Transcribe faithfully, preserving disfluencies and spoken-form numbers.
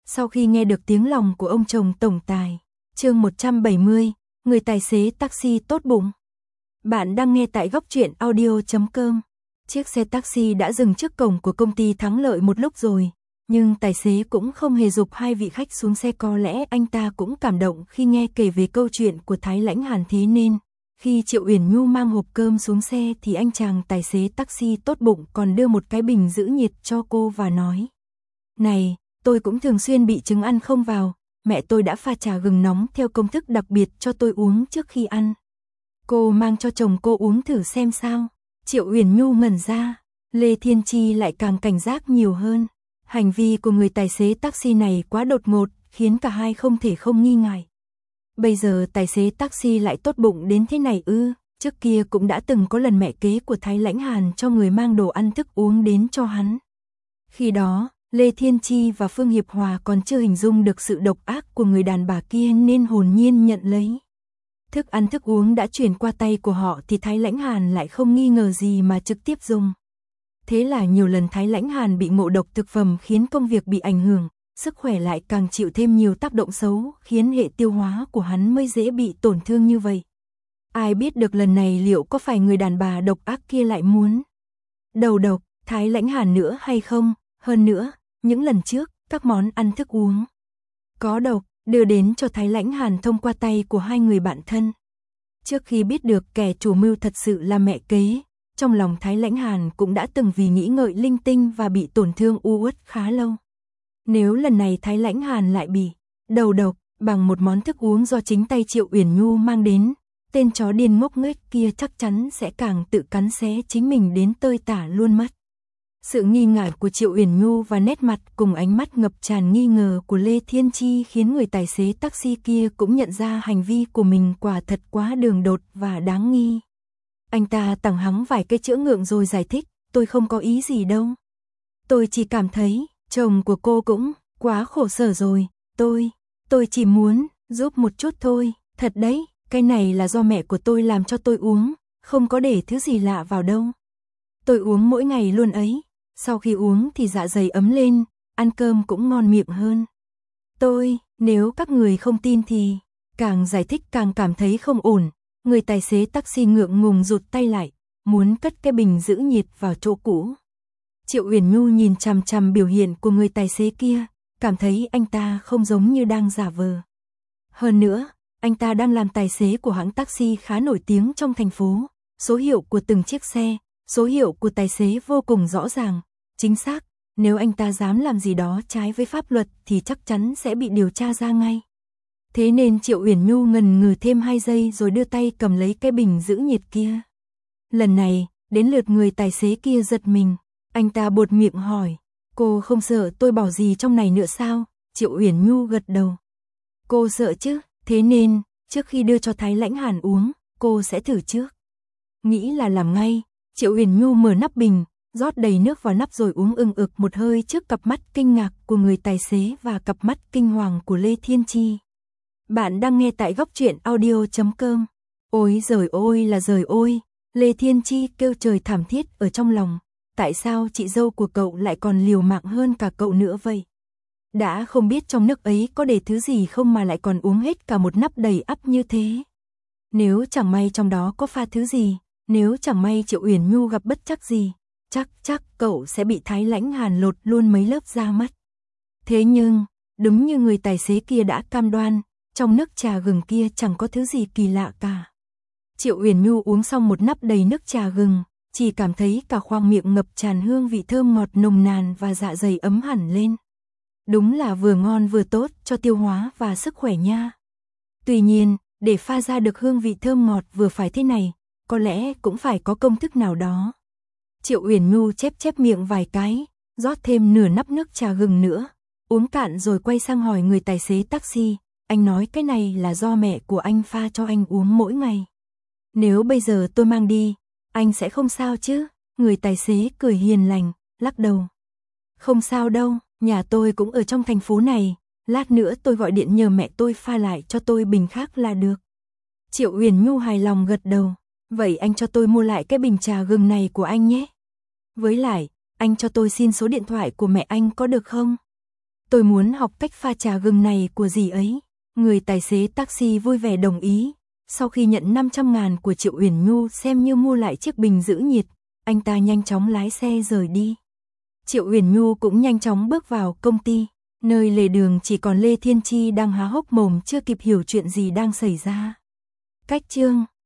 Sau khi nghe được tiếng lòng của ông chồng tổng tài, chương một trăm bảy mươi, người tài xế taxi tốt bụng. Bạn đang nghe tại góc truyện audio chấm com. Chiếc xe taxi đã dừng trước cổng của công ty Thắng Lợi một lúc rồi, nhưng tài xế cũng không hề giục hai vị khách xuống xe, có lẽ anh ta cũng cảm động khi nghe kể về câu chuyện của Thái Lãnh Hàn, thế nên khi Triệu Uyển Nhu mang hộp cơm xuống xe thì anh chàng tài xế taxi tốt bụng còn đưa một cái bình giữ nhiệt cho cô và nói: "Này, tôi cũng thường xuyên bị chứng ăn không vào, mẹ tôi đã pha trà gừng nóng theo công thức đặc biệt cho tôi uống trước khi ăn. Cô mang cho chồng cô uống thử xem sao." Triệu Uyển Nhu ngẩn ra, Lê Thiên Chi lại càng cảnh giác nhiều hơn. Hành vi của người tài xế taxi này quá đột ngột, khiến cả hai không thể không nghi ngại. Bây giờ tài xế taxi lại tốt bụng đến thế này ư? Trước kia cũng đã từng có lần mẹ kế của Thái Lãnh Hàn cho người mang đồ ăn thức uống đến cho hắn. Khi đó, Lê Thiên Chi và Phương Hiệp Hòa còn chưa hình dung được sự độc ác của người đàn bà kia nên hồn nhiên nhận lấy. Thức ăn thức uống đã chuyển qua tay của họ thì Thái Lãnh Hàn lại không nghi ngờ gì mà trực tiếp dùng. Thế là nhiều lần Thái Lãnh Hàn bị ngộ độc thực phẩm khiến công việc bị ảnh hưởng, sức khỏe lại càng chịu thêm nhiều tác động xấu, khiến hệ tiêu hóa của hắn mới dễ bị tổn thương như vậy. Ai biết được lần này liệu có phải người đàn bà độc ác kia lại muốn đầu độc Thái Lãnh Hàn nữa hay không? Hơn nữa, những lần trước, các món ăn thức uống có độc đưa đến cho Thái Lãnh Hàn thông qua tay của hai người bạn thân. Trước khi biết được kẻ chủ mưu thật sự là mẹ kế, trong lòng Thái Lãnh Hàn cũng đã từng vì nghĩ ngợi linh tinh và bị tổn thương u uất khá lâu. Nếu lần này Thái Lãnh Hàn lại bị đầu độc bằng một món thức uống do chính tay Triệu Uyển Nhu mang đến, tên chó điên ngốc nghếch kia chắc chắn sẽ càng tự cắn xé chính mình đến tơi tả luôn mất. Sự nghi ngại của Triệu Uyển Nhu và nét mặt cùng ánh mắt ngập tràn nghi ngờ của Lê Thiên Chi khiến người tài xế taxi kia cũng nhận ra hành vi của mình quả thật quá đường đột và đáng nghi. Anh ta tằng hắng vài cái chữa ngượng rồi giải thích: "Tôi không có ý gì đâu. Tôi chỉ cảm thấy chồng của cô cũng quá khổ sở rồi, tôi, tôi chỉ muốn giúp một chút thôi, thật đấy, cái này là do mẹ của tôi làm cho tôi uống, không có để thứ gì lạ vào đâu. Tôi uống mỗi ngày luôn ấy, sau khi uống thì dạ dày ấm lên, ăn cơm cũng ngon miệng hơn. Tôi, nếu các người không tin thì..." Càng giải thích càng cảm thấy không ổn, người tài xế taxi ngượng ngùng rụt tay lại, muốn cất cái bình giữ nhiệt vào chỗ cũ. Triệu Uyển Nhu nhìn chằm chằm biểu hiện của người tài xế kia, cảm thấy anh ta không giống như đang giả vờ. Hơn nữa, anh ta đang làm tài xế của hãng taxi khá nổi tiếng trong thành phố, số hiệu của từng chiếc xe, số hiệu của tài xế vô cùng rõ ràng, chính xác, nếu anh ta dám làm gì đó trái với pháp luật thì chắc chắn sẽ bị điều tra ra ngay. Thế nên Triệu Uyển Nhu ngần ngừ thêm hai giây rồi đưa tay cầm lấy cái bình giữ nhiệt kia. Lần này, đến lượt người tài xế kia giật mình, anh ta buột miệng hỏi: "Cô không sợ tôi bỏ gì trong này nữa sao?" Triệu Uyển Nhu gật đầu. Cô sợ chứ, thế nên, trước khi đưa cho Thái Lãnh Hàn uống, cô sẽ thử trước. Nghĩ là làm ngay, Triệu Uyển Nhu mở nắp bình, rót đầy nước vào nắp rồi uống ừng ực một hơi trước cặp mắt kinh ngạc của người tài xế và cặp mắt kinh hoàng của Lê Thiên Chi. Bạn đang nghe tại góc truyện audio chấm com. Ôi giời ôi là giời ôi, Lê Thiên Chi kêu trời thảm thiết ở trong lòng. Tại sao chị dâu của cậu lại còn liều mạng hơn cả cậu nữa vậy? Đã không biết trong nước ấy có để thứ gì không mà lại còn uống hết cả một nắp đầy ắp như thế. Nếu chẳng may trong đó có pha thứ gì, nếu chẳng may Triệu Uyển Nhu gặp bất trắc gì, chắc chắc cậu sẽ bị Thái Lãnh Hàn lột luôn mấy lớp da mất." Thế nhưng, đúng như người tài xế kia đã cam đoan, trong nước trà gừng kia chẳng có thứ gì kỳ lạ cả. Triệu Uyển Nhu uống xong một nắp đầy nước trà gừng, chỉ cảm thấy cả khoang miệng ngập tràn hương vị thơm ngọt nồng nàn và dạ dày ấm hẳn lên. Đúng là vừa ngon vừa tốt cho tiêu hóa và sức khỏe nha. Tuy nhiên, để pha ra được hương vị thơm ngọt vừa phải thế này, có lẽ cũng phải có công thức nào đó. Triệu Uyển Nhu chép chép miệng vài cái, rót thêm nửa nắp nước trà gừng nữa, uống cạn rồi quay sang hỏi người tài xế taxi: "Anh nói cái này là do mẹ của anh pha cho anh uống mỗi ngày. Nếu bây giờ tôi mang đi, anh sẽ không sao chứ?" Người tài xế cười hiền lành, lắc đầu: "Không sao đâu, nhà tôi cũng ở trong thành phố này, lát nữa tôi gọi điện nhờ mẹ tôi pha lại cho tôi bình khác là được." Triệu Uyển Nhu hài lòng gật đầu: "Vậy anh cho tôi mua lại cái bình trà gừng này của anh nhé. Với lại, anh cho tôi xin số điện thoại của mẹ anh có được không?" Tôi muốn học cách pha trà gừng này của dì ấy. Người tài xế taxi vui vẻ đồng ý. Sau khi nhận năm trăm ngàn của Triệu Uyển Nhu xem như mua lại chiếc bình giữ nhiệt, anh ta nhanh chóng lái xe rời đi. Triệu Uyển Nhu cũng nhanh chóng bước vào công ty, nơi lề đường chỉ còn Lê Thiên Chi đang há hốc mồm chưa kịp hiểu chuyện gì đang xảy ra. Cách chương